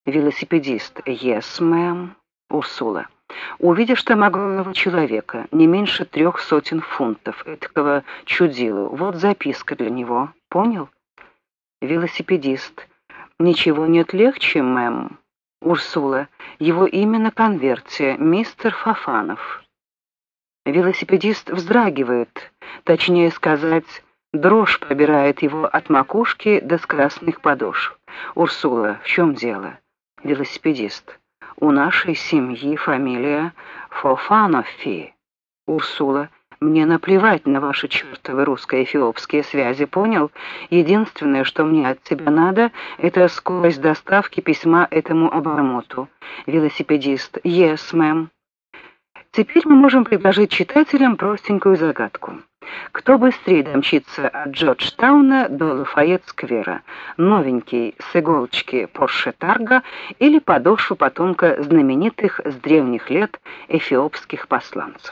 Велосипедист. Yes, ma'am. Урсула. Увидишь там огромного человека, не меньше 300 фунтов, этакого чудилу. Вот записка для него. Понял? Велосипедист. Ничего нет легче, мэм. Урсула. Его имя на конверте. Мистер Фофанов. Велосипедист вздрагивает, точнее сказать, дрожь пробирает его от макушки до скоростных подошв. Урсула. В чем дело? Велосипедист. У нашей семьи фамилия Фофаноффи. Урсула. Мне наплевать на ваши чертовы русско-эфиопские связи, понял? Единственное, что мне от тебя надо, это скорость доставки письма этому обормоту. Велосипедист. Yes, ma'am. Теперь мы можем предложить читателям простенькую загадку. Кто быстрее домчится от Джорджтауна до Лафайет-сквера? Новенький с иголочки Порше Тарго или подошва потомка знаменитых с древних лет эфиопских посланцев?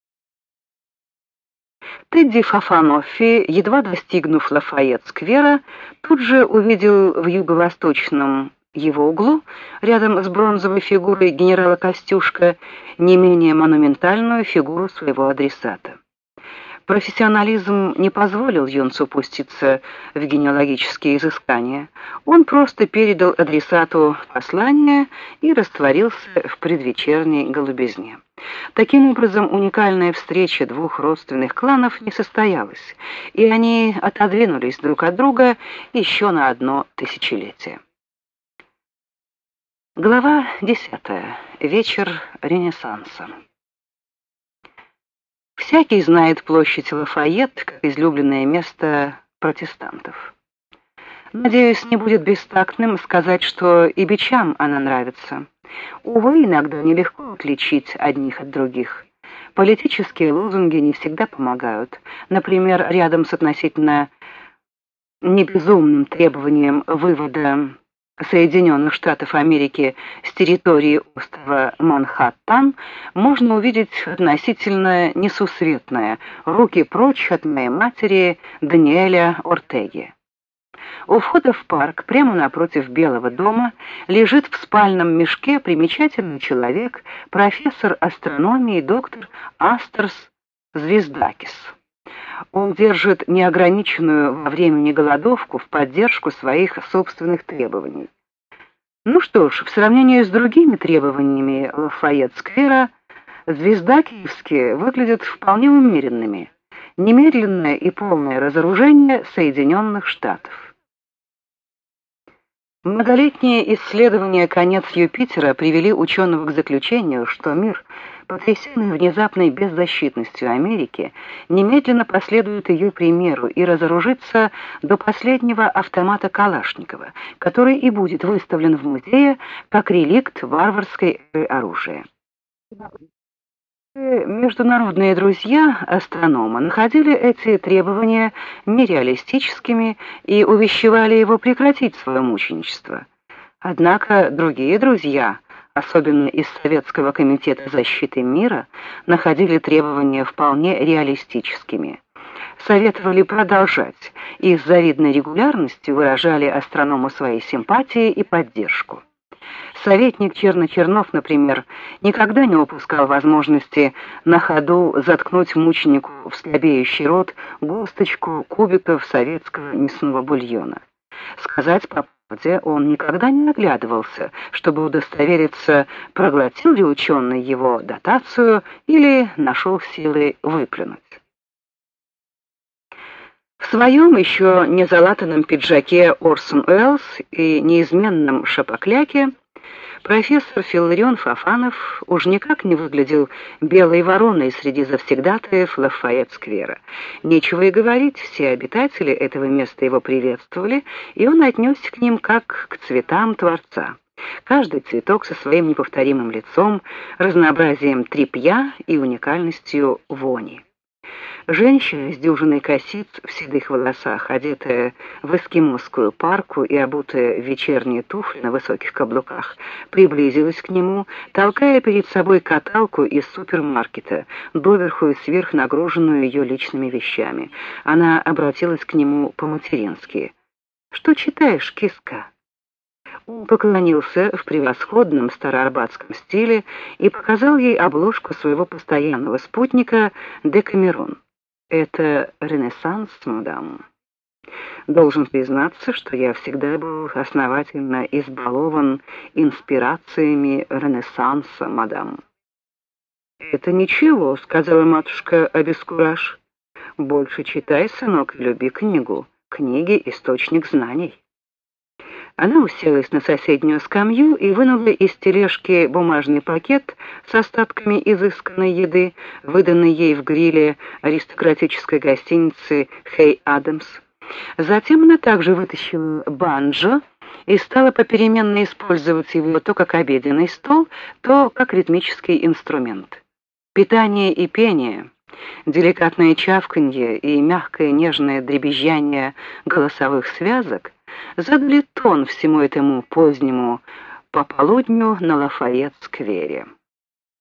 Тедди Фофаноффи, едва достигнув Лафайет-сквера, тут же увидел в юго-восточном его углу, рядом с бронзовой фигурой генерала Костюшка, не менее монументальную фигуру своего адресата. Профессионализм не позволил юнцу пуститься в генеалогические изыскания. Он просто передал адресату послание и растворился в предвечерней голубизне. Таким образом, уникальная встреча двух родственных кланов не состоялась, и они отодвинулись друг от друга еще на одно тысячелетие. Глава 10. Вечер Ренессанса. Всякий знает площадь Лафайет как излюбленное место протестантов. Надеюсь, не будет бестактным сказать, что и бичам она нравится. Увы, иногда нелегко отличить одних от других. Политические лозунги не всегда помогают. Например, рядом с относительно небезумным требованием вывода Соединенных Штатов Америки с территории острова Манхэттен можно увидеть относительно несусветное «Руки прочь от моей матери» Даниэля Ортеги. У входа в парк, прямо напротив Белого дома, лежит в спальном мешке примечательный человек, профессор астрономии доктор Астерс Звездакис. Он держит неограниченную во времени голодовку в поддержку своих собственных требований. Ну что ж, в сравнении с другими требованиями Лафайет-сквера, звездакиевские выглядят вполне умеренными. Немедленное и полное разоружение Соединенных Штатов. Многолетние исследования конец Юпитера привели ученого к заключению, что мир, потрясенный внезапной беззащитностью Америки, немедленно последует ее примеру и разоружится до последнего автомата Калашникова, который и будет выставлен в музее как реликт варварской оружия. Международные друзья астронома находили эти требования нереалистическими и увещевали его прекратить свое мученичество. Однако другие друзья, особенно из Советского комитета защиты мира, находили требования вполне реалистическими. Советовали продолжать и с завидной регулярностью выражали астроному свои симпатии и поддержку. Советник Черночернов, например, никогда не упускал возможности на ходу заткнуть мученику в слабеющий рот горсточку кубиков советского мясного бульона. Сказать по правде, он никогда не оглядывался, чтобы удостовериться, проглотил ли ученый его дотацию или нашел силы выплюнуть. В своем еще не залатанном пиджаке Орсон Уэллс и неизменном шапокляке профессор Филарион Фофанов уж никак не выглядел белой вороной среди завсегдатаев Лафайет-сквера. Нечего и говорить, все обитатели этого места его приветствовали, и он отнесся к ним как к цветам Творца. Каждый цветок со своим неповторимым лицом, разнообразием тряпья и уникальностью вони. Женщина с дюжиной косиц в седых волосах, одетая в эскимосскую парку и обутая в вечерние туфли на высоких каблуках, приблизилась к нему, толкая перед собой каталку из супермаркета, доверху и сверх нагруженную ее личными вещами. Она обратилась к нему по-матерински. «Что читаешь, киска?» Он поклонился в превосходном староарбатском стиле и показал ей обложку своего постоянного спутника «Декамерон». «Это Ренессанс, мадам». Должен признаться, что я всегда был основательно избалован инспирациями Ренессанса, мадам. «Это ничего», — сказала матушка обескураж. «Больше читай, сынок, и люби книгу. Книги — источник знаний». Она уселась на соседнюю скамью и вынула из тележки бумажный пакет с остатками изысканной еды, выданной ей в гриле аристократической гостиницы «Хей Адамс». Затем она также вытащила банджо и стала попеременно использовать его то как обеденный стол, то как ритмический инструмент. Питание и пение, деликатное чавканье и мягкое нежное дребезжание голосовых связок задали тон всему этому позднему пополудню на Лафайет-сквере.